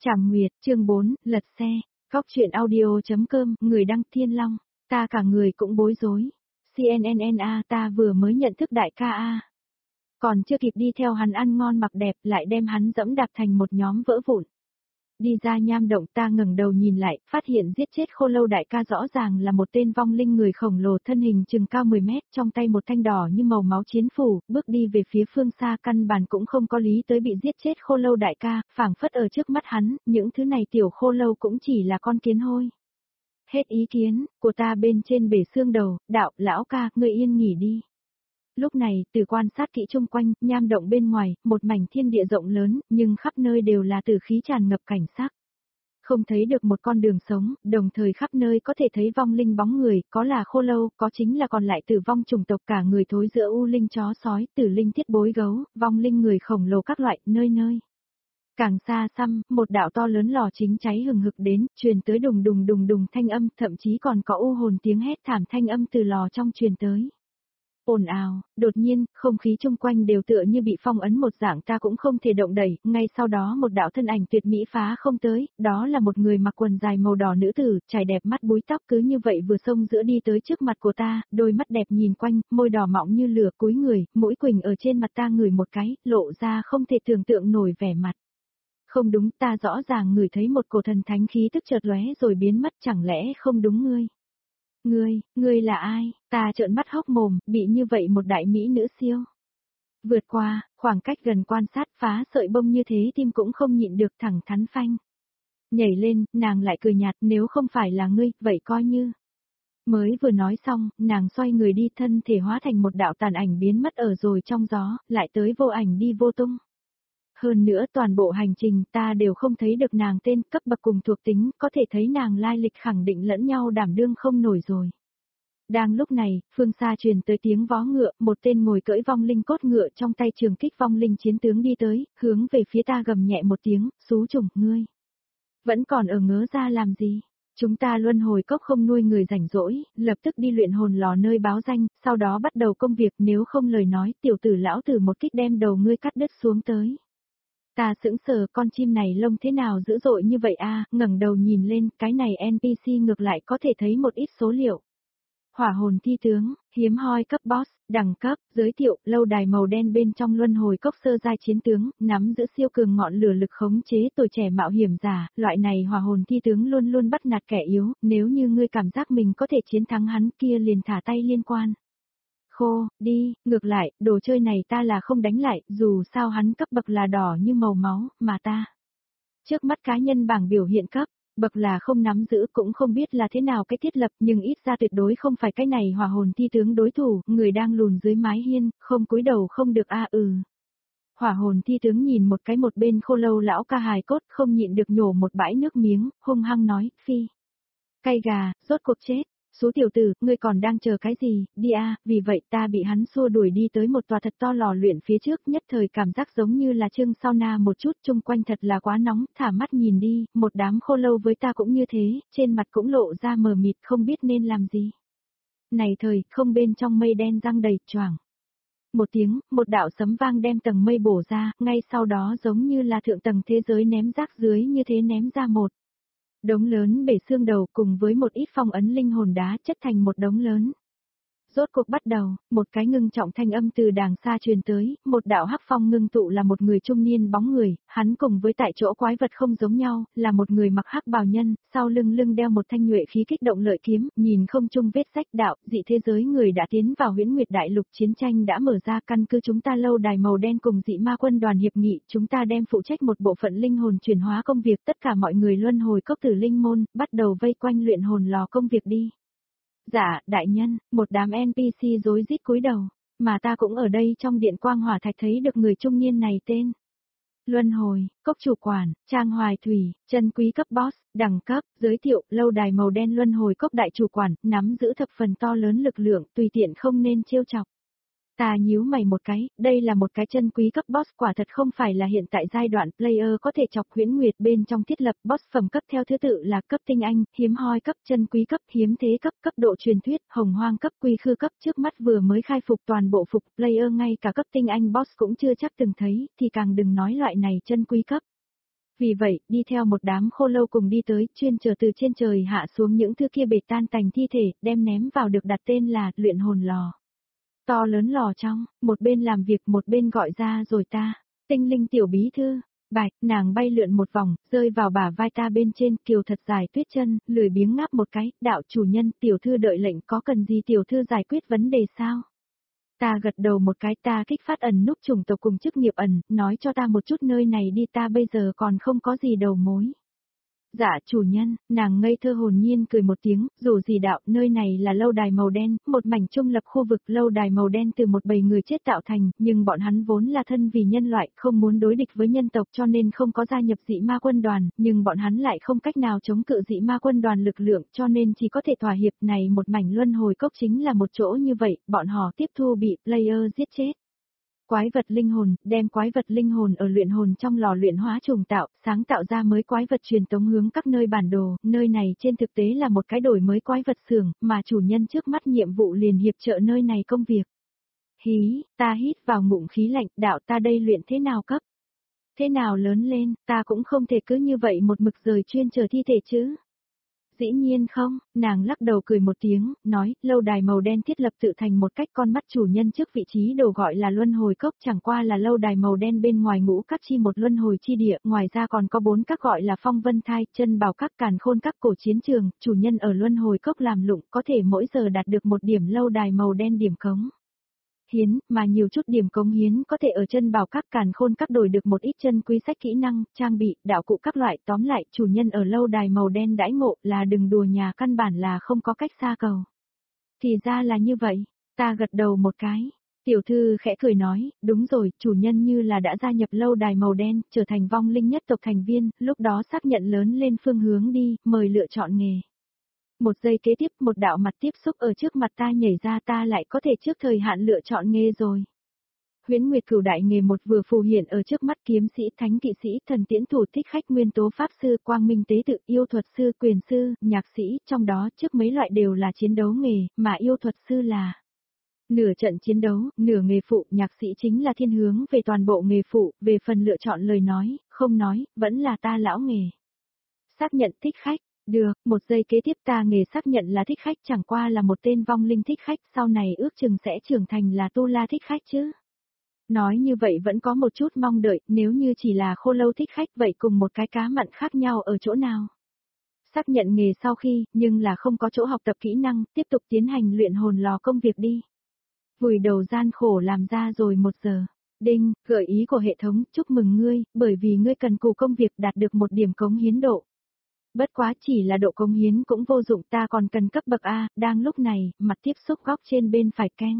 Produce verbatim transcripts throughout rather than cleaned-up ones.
Trảm Nguyệt, chương bốn, lật xe, Góc truyện audio.com, người đăng Thiên Long, ta cả người cũng bối rối. xê en en en a, ta vừa mới nhận thức đại ca a. Còn chưa kịp đi theo hắn ăn ngon mặc đẹp, lại đem hắn dẫm đạp thành một nhóm vỡ vụn. Đi ra nham động, ta ngẩng đầu nhìn lại, phát hiện giết chết Khô Lâu đại ca rõ ràng là một tên vong linh người khổng lồ, thân hình chừng cao mười mét, trong tay một thanh đỏ như màu máu chiến phủ, bước đi về phía phương xa, căn bản cũng không có lý tới bị giết chết Khô Lâu đại ca, phảng phất ở trước mắt hắn, những thứ này tiểu Khô Lâu cũng chỉ là con kiến hôi. Hết ý kiến của ta bên trên bể xương đầu, đạo, lão ca, ngươi yên nghỉ đi. Lúc này, từ quan sát kỹ chung quanh, nham động bên ngoài, một mảnh thiên địa rộng lớn, nhưng khắp nơi đều là tử khí tràn ngập cảnh sắc. Không thấy được một con đường sống, đồng thời khắp nơi có thể thấy vong linh bóng người, có là Khô Lâu, có chính là còn lại tử vong chủng tộc, cả người thối giữa u linh chó sói, tử linh thiết bối gấu, vong linh người khổng lồ các loại, nơi nơi. Càng xa xăm, một đạo to lớn lò chính cháy hừng hực đến, truyền tới đùng đùng đùng đùng thanh âm, thậm chí còn có u hồn tiếng hét thảm thanh âm từ lò trong truyền tới. Ồn ào, đột nhiên, không khí chung quanh đều tựa như bị phong ấn một dạng, ta cũng không thể động đẩy, ngay sau đó một đạo thân ảnh tuyệt mỹ phá không tới, đó là một người mặc quần dài màu đỏ nữ tử, trải đẹp mắt búi tóc cứ như vậy vừa xông giữa đi tới trước mặt của ta, đôi mắt đẹp nhìn quanh, môi đỏ mọng như lửa, cúi người, mũi quỳnh ở trên mặt ta ngửi một cái, lộ ra không thể tưởng tượng nổi vẻ mặt. Không đúng, ta rõ ràng ngửi thấy một cổ thần thánh khí tức chợt lóe rồi biến mất, chẳng lẽ không đúng ngươi? Ngươi, ngươi là ai? Ta trợn mắt hốc mồm, bị như vậy một đại mỹ nữ siêu. Vượt qua, khoảng cách gần quan sát phá sợi bông như thế tim cũng không nhịn được thẳng thắn phanh. Nhảy lên, nàng lại cười nhạt, nếu không phải là ngươi, vậy coi như. Mới vừa nói xong, nàng xoay người đi, thân thể hóa thành một đạo tàn ảnh biến mất ở rồi trong gió, lại tới vô ảnh đi vô tung. Hơn nữa toàn bộ hành trình ta đều không thấy được nàng tên, cấp bậc cùng thuộc tính, có thể thấy nàng lai lịch khẳng định lẫn nhau đảm đương không nổi rồi. Đang lúc này, phương xa truyền tới tiếng vó ngựa, một tên ngồi cưỡi vong linh cốt ngựa trong tay trường kích vong linh chiến tướng đi tới, hướng về phía ta gầm nhẹ một tiếng, xú trùng, ngươi. Vẫn còn ở ngớ ra làm gì? Chúng ta luân hồi cốc không nuôi người rảnh rỗi, lập tức đi luyện hồn lò nơi báo danh, sau đó bắt đầu công việc, nếu không lời nói, tiểu tử lão tử một kích đem đầu ngươi cắt đứt xuống tới. Ta sững sờ, con chim này lông thế nào dữ dội như vậy a? Ngẩng đầu nhìn lên, cái này en pê xê ngược lại có thể thấy một ít số liệu. Hỏa hồn thi tướng, hiếm hoi cấp boss, đẳng cấp, giới thiệu, lâu đài màu đen bên trong luân hồi cốc sơ giai chiến tướng, nắm giữ siêu cường ngọn lửa lực khống chế tuổi trẻ mạo hiểm giả, loại này hỏa hồn thi tướng luôn luôn bắt nạt kẻ yếu, nếu như ngươi cảm giác mình có thể chiến thắng hắn kia liền thả tay liên quan. Khô, đi, ngược lại, đồ chơi này ta là không đánh lại, dù sao hắn cấp bậc là đỏ như màu máu, mà ta. Trước mắt cá nhân bảng biểu hiện cấp, bậc là không nắm giữ cũng không biết là thế nào cái thiết lập, nhưng ít ra tuyệt đối không phải cái này hỏa hồn thi tướng đối thủ, người đang lùn dưới mái hiên, không cúi đầu không được a ừ. Hỏa hồn thi tướng nhìn một cái một bên Khô Lâu lão ca hài cốt, không nhịn được nhổ một bãi nước miếng, hung hăng nói, phi. Cay gà, rốt cuộc chết. Số tiểu tử, ngươi còn đang chờ cái gì, đi a, vì vậy ta bị hắn xua đuổi đi tới một tòa thật to lò luyện phía trước, nhất thời cảm giác giống như là trưng sauna một chút, chung quanh thật là quá nóng, thả mắt nhìn đi, một đám Khô Lâu với ta cũng như thế, trên mặt cũng lộ ra mờ mịt không biết nên làm gì. Này thời, không bên trong mây đen răng đầy, choàng. Một tiếng, một đạo sấm vang đem tầng mây bổ ra, ngay sau đó giống như là thượng tầng thế giới ném rác dưới như thế ném ra một. Đống lớn bể xương đầu cùng với một ít phong ấn linh hồn đá chất thành một đống lớn. Rốt cuộc bắt đầu, một cái ngưng trọng thanh âm từ đàng xa truyền tới, một đạo hắc phong ngưng tụ là một người trung niên bóng người, hắn cùng với tại chỗ quái vật không giống nhau, là một người mặc hắc bào nhân, sau lưng lưng đeo một thanh nhuệ khí kích động lợi kiếm, nhìn không chung vết sách đạo, dị thế giới người đã tiến vào Huyễn Nguyệt Đại Lục, chiến tranh đã mở ra, căn cứ chúng ta lâu đài màu đen cùng dị ma quân đoàn hiệp nghị, chúng ta đem phụ trách một bộ phận linh hồn chuyển hóa công việc, tất cả mọi người luân hồi cốc tử linh môn, bắt đầu vây quanh luyện hồn lò công việc đi. Dạ, đại nhân, một đám en pê xê rối rít cúi đầu, mà ta cũng ở đây trong điện quang hỏa thạch thấy được người trung niên này tên. Luân hồi, cốc chủ quản, Trang Hoài Thủy, chân quý cấp boss, đẳng cấp, giới thiệu, lâu đài màu đen luân hồi cốc đại chủ quản, nắm giữ thập phần to lớn lực lượng, tùy tiện không nên trêu chọc. Ta nhíu mày một cái, đây là một cái chân quý cấp boss, quả thật không phải là hiện tại giai đoạn player có thể chọc Huyễn Nguyệt bên trong thiết lập boss phẩm cấp theo thứ tự là cấp tinh anh, hiếm hoi cấp, chân quý cấp, hiếm thế cấp, cấp độ truyền thuyết, hồng hoang cấp, quy khư cấp, trước mắt vừa mới khai phục toàn bộ phục player ngay cả cấp tinh anh boss cũng chưa chắc từng thấy, thì càng đừng nói loại này chân quý cấp. Vì vậy, đi theo một đám khô lâu cùng đi tới, chuyên chờ từ trên trời hạ xuống những thứ kia bệt tan tành thi thể, đem ném vào được đặt tên là luyện hồn lò. To lớn lò trong, một bên làm việc một bên gọi ra rồi ta, tinh linh tiểu bí thư, bạch, nàng bay lượn một vòng, rơi vào bả vai ta bên trên, kiều thật dài tuyết chân, lười biếng ngáp một cái, đạo chủ nhân, tiểu thư đợi lệnh có cần gì tiểu thư giải quyết vấn đề sao? Ta gật đầu một cái, ta kích phát ẩn núp chủng tộc cùng chức nghiệp ẩn, nói cho ta một chút nơi này đi, ta bây giờ còn không có gì đầu mối. Dạ chủ nhân, nàng ngây thơ hồn nhiên cười một tiếng, dù gì đạo, nơi này là lâu đài màu đen, một mảnh trung lập khu vực lâu đài màu đen từ một bầy người chết tạo thành, nhưng bọn hắn vốn là thân vì nhân loại, không muốn đối địch với nhân tộc cho nên không có gia nhập dị ma quân đoàn, nhưng bọn hắn lại không cách nào chống cự dị ma quân đoàn lực lượng cho nên chỉ có thể thỏa hiệp này một mảnh luân hồi cốc chính là một chỗ như vậy, bọn họ tiếp thu bị player giết chết. Quái vật linh hồn, đem quái vật linh hồn ở luyện hồn trong lò luyện hóa trùng tạo, sáng tạo ra mới quái vật truyền tống hướng các nơi bản đồ, nơi này trên thực tế là một cái đổi mới quái vật xưởng, mà chủ nhân trước mắt nhiệm vụ liền hiệp trợ nơi này công việc. Hí, ta hít vào ngụm khí lạnh, đạo ta đây luyện thế nào cấp? Thế nào lớn lên, ta cũng không thể cứ như vậy một mực rời chuyên chờ thi thể chứ. Dĩ nhiên không, nàng lắc đầu cười một tiếng, nói, lâu đài màu đen thiết lập tự thành một cách con mắt chủ nhân trước vị trí đồ gọi là luân hồi cốc chẳng qua là lâu đài màu đen bên ngoài ngũ các chi một luân hồi chi địa, ngoài ra còn có bốn các gọi là phong vân thai, chân bảo các càn khôn các cổ chiến trường, chủ nhân ở luân hồi cốc làm lụng có thể mỗi giờ đạt được một điểm lâu đài màu đen điểm cống. Hiến, mà nhiều chút điểm cống hiến có thể ở chân bảo các càn khôn các đổi được một ít chân quý sách kỹ năng, trang bị, đạo cụ các loại, tóm lại, chủ nhân ở lâu đài màu đen đãi ngộ là đừng đùa nhà căn bản là không có cách xa cầu. Thì ra là như vậy, ta gật đầu một cái. Tiểu thư khẽ cười nói, đúng rồi, chủ nhân như là đã gia nhập lâu đài màu đen, trở thành vong linh nhất tộc thành viên, lúc đó xác nhận lớn lên phương hướng đi, mời lựa chọn nghề. Một giây kế tiếp một đạo mặt tiếp xúc ở trước mặt ta nhảy ra ta lại có thể trước thời hạn lựa chọn nghề rồi. Huyễn Nguyệt Cửu đại nghề một vừa phù hiện ở trước mắt kiếm sĩ, thánh kỵ sĩ, thần tiễn thủ, thích khách, nguyên tố pháp sư, quang minh tế tự, yêu thuật sư, quyền sư, nhạc sĩ, trong đó trước mấy loại đều là chiến đấu nghề, mà yêu thuật sư là nửa trận chiến đấu, nửa nghề phụ, nhạc sĩ chính là thiên hướng về toàn bộ nghề phụ, về phần lựa chọn lời nói, không nói, vẫn là ta lão nghề. Xác nhận thích khách. Được, một giây kế tiếp ta nghề xác nhận là thích khách chẳng qua là một tên vong linh thích khách, sau này ước chừng sẽ trưởng thành là tu la thích khách chứ. Nói như vậy vẫn có một chút mong đợi, nếu như chỉ là khô lâu thích khách vậy cùng một cái cá mặn khác nhau ở chỗ nào. Xác nhận nghề sau khi, nhưng là không có chỗ học tập kỹ năng, tiếp tục tiến hành luyện hồn lò công việc đi. Vùi đầu gian khổ làm ra rồi một giờ. Đinh, gợi ý của hệ thống, chúc mừng ngươi, bởi vì ngươi cần cù công việc đạt được một điểm cống hiến độ. Bất quá chỉ là độ cống hiến cũng vô dụng ta còn cần cấp bậc A, đang lúc này, mặt tiếp xúc góc trên bên phải keng.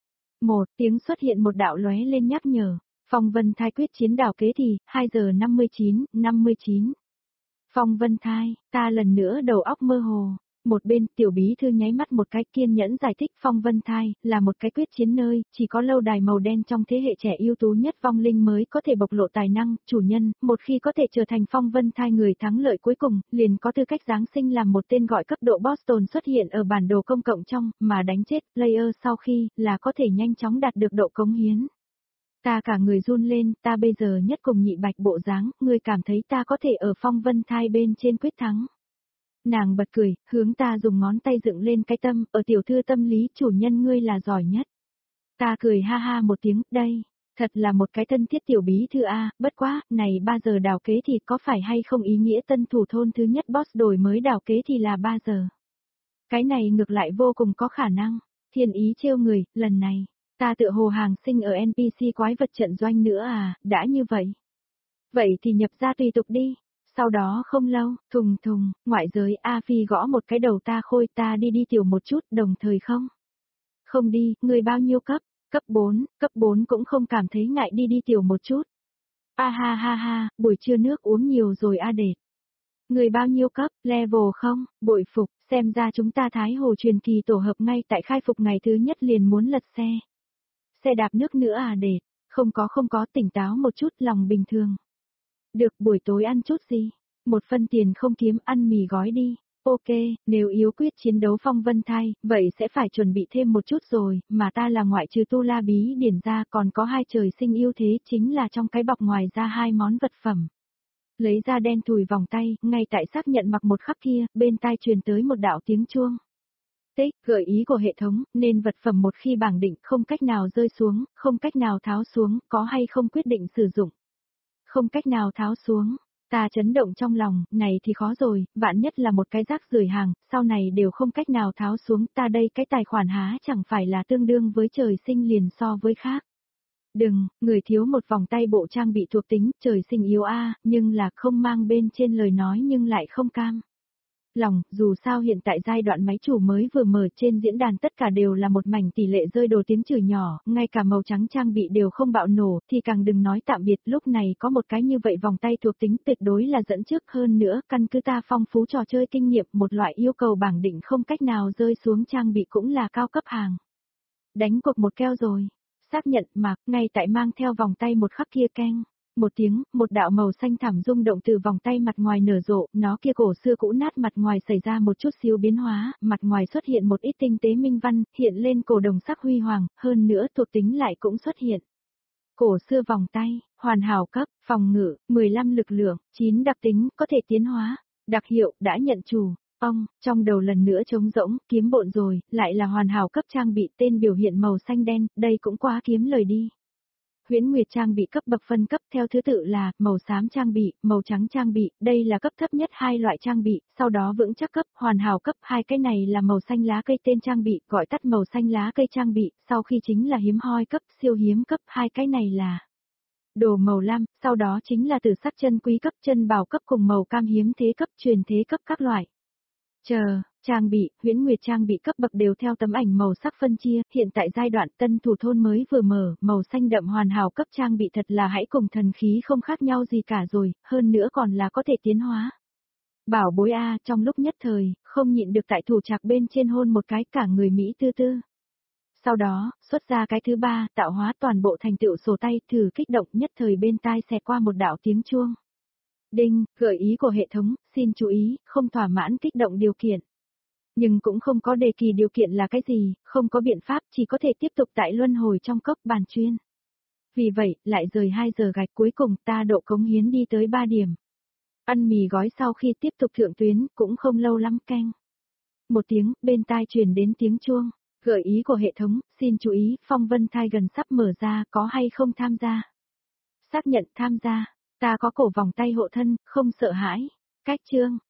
Một tiếng xuất hiện một đạo lóe lên nhắc nhở, Phong Vân Thai quyết chiến đảo kế thì, hai giờ năm mươi chín, năm mươi chín. Phong Vân Thai, ta lần nữa đầu óc mơ hồ. Một bên, tiểu bí thư nháy mắt một cái kiên nhẫn giải thích Phong Vân Thai, là một cái quyết chiến nơi, chỉ có lâu đài màu đen trong thế hệ trẻ ưu tú nhất vong linh mới có thể bộc lộ tài năng, chủ nhân, một khi có thể trở thành Phong Vân Thai người thắng lợi cuối cùng, liền có tư cách giáng sinh làm một tên gọi cấp độ Boston xuất hiện ở bản đồ công cộng trong, mà đánh chết player sau khi, là có thể nhanh chóng đạt được độ cống hiến. Ta cả người run lên, ta bây giờ nhất cùng nhị bạch bộ dáng, ngươi cảm thấy ta có thể ở Phong Vân Thai bên trên quyết thắng. Nàng bật cười, hướng ta dùng ngón tay dựng lên cái tâm, ở tiểu thư tâm lý chủ nhân ngươi là giỏi nhất. Ta cười ha ha một tiếng, đây, thật là một cái thân thiết tiểu bí thư A, bất quá, này ba giờ đào kế thì có phải hay không ý nghĩa tân thủ thôn thứ nhất boss đổi mới đào kế thì là ba giờ. Cái này ngược lại vô cùng có khả năng, thiên ý trêu người, lần này, ta tựa hồ hàng sinh ở en pê xê quái vật trận doanh nữa à, đã như vậy. Vậy thì nhập ra tùy tục đi. Sau đó không lâu, thùng thùng, ngoại giới A Phi gõ một cái đầu ta khôi ta đi đi tiểu một chút đồng thời không? Không đi, người bao nhiêu cấp? Cấp bốn, cấp bốn cũng không cảm thấy ngại đi đi tiểu một chút. A ha ha ha, buổi trưa nước uống nhiều rồi a đệt. Người bao nhiêu cấp, level không, bội phục, xem ra chúng ta Thái Hồ truyền kỳ tổ hợp ngay tại khai phục ngày thứ nhất liền muốn lật xe. Xe đạp nước nữa à đệt, không có không có tỉnh táo một chút lòng bình thường. Được buổi tối ăn chút gì? Một phân tiền không kiếm ăn mì gói đi. Ok, nếu yếu quyết chiến đấu Phong Vân Thai, vậy sẽ phải chuẩn bị thêm một chút rồi, mà ta là ngoại trừ tu la bí điển ra còn có hai trời sinh ưu thế chính là trong cái bọc ngoài ra hai món vật phẩm. Lấy ra đen thùi vòng tay, ngay tại xác nhận mặc một khắc kia, bên tai truyền tới một đạo tiếng chuông. Tích, gợi ý của hệ thống, nên vật phẩm một khi bảng định không cách nào rơi xuống, không cách nào tháo xuống, có hay không quyết định sử dụng. Không cách nào tháo xuống, ta chấn động trong lòng, này thì khó rồi, vạn nhất là một cái rác rưởi hàng, sau này đều không cách nào tháo xuống, ta đây cái tài khoản há chẳng phải là tương đương với trời sinh liền so với khác. Đừng, người thiếu một vòng tay bộ trang bị thuộc tính, trời sinh yếu a, nhưng là không mang bên trên lời nói nhưng lại không cam lòng, dù sao hiện tại giai đoạn máy chủ mới vừa mở trên diễn đàn tất cả đều là một mảnh tỷ lệ rơi đồ tiếng chửi nhỏ, ngay cả màu trắng trang bị đều không bạo nổ, thì càng đừng nói tạm biệt, lúc này có một cái như vậy vòng tay thuộc tính tuyệt đối là dẫn trước hơn nữa, căn cứ ta phong phú trò chơi kinh nghiệm, một loại yêu cầu bảng định không cách nào rơi xuống trang bị cũng là cao cấp hàng. Đánh cuộc một keo rồi, xác nhận mà, ngay tại mang theo vòng tay một khắc kia keng. Một tiếng, một đạo màu xanh thẳm rung động từ vòng tay mặt ngoài nở rộ, nó kia cổ xưa cũ nát mặt ngoài xảy ra một chút xíu biến hóa, mặt ngoài xuất hiện một ít tinh tế minh văn, hiện lên cổ đồng sắc huy hoàng, hơn nữa thuộc tính lại cũng xuất hiện. Cổ xưa vòng tay, hoàn hảo cấp, phòng ngự, mười lăm lực lượng, chín đặc tính, có thể tiến hóa, đặc hiệu, đã nhận chủ. Ông, trong đầu lần nữa trống rỗng, kiếm bộn rồi, lại là hoàn hảo cấp trang bị tên biểu hiện màu xanh đen, đây cũng quá kiếm lời đi. Huyễn Nguyệt trang bị cấp bậc phân cấp theo thứ tự là màu xám trang bị, màu trắng trang bị, đây là cấp thấp nhất hai loại trang bị, sau đó vững chắc cấp, hoàn hảo cấp, hai cái này là màu xanh lá cây tên trang bị, gọi tắt màu xanh lá cây trang bị, sau khi chính là hiếm hoi cấp, siêu hiếm cấp, hai cái này là đồ màu lam, sau đó chính là từ sắc chân quý cấp, chân bảo cấp cùng màu cam hiếm thế cấp, truyền thế cấp các loại. Chờ, trang bị, Huyễn Nguyệt trang bị cấp bậc đều theo tấm ảnh màu sắc phân chia, hiện tại giai đoạn tân thủ thôn mới vừa mở, màu xanh đậm hoàn hảo cấp trang bị thật là hãy cùng thần khí không khác nhau gì cả rồi, hơn nữa còn là có thể tiến hóa. Bảo bối A, trong lúc nhất thời, không nhịn được tại thủ trạc bên trên hôn một cái cả người Mỹ tư tư. Sau đó, xuất ra cái thứ ba, tạo hóa toàn bộ thành tựu sổ tay, thử kích động nhất thời bên tai xẹt qua một đạo tiếng chuông. Đinh, gợi ý của hệ thống, xin chú ý, không thỏa mãn kích động điều kiện. Nhưng cũng không có đề kỳ điều kiện là cái gì, không có biện pháp, chỉ có thể tiếp tục tại luân hồi trong cốc bàn chuyên. Vì vậy, lại rời hai giờ gạch cuối cùng ta độ cống hiến đi tới ba điểm. Ăn mì gói sau khi tiếp tục thượng tuyến, cũng không lâu lắm canh. Một tiếng, bên tai truyền đến tiếng chuông. Gợi ý của hệ thống, xin chú ý, phong vân thai gần sắp mở ra, có hay không tham gia? Xác nhận tham gia, ta có cổ vòng tay hộ thân, không sợ hãi. Cách chương.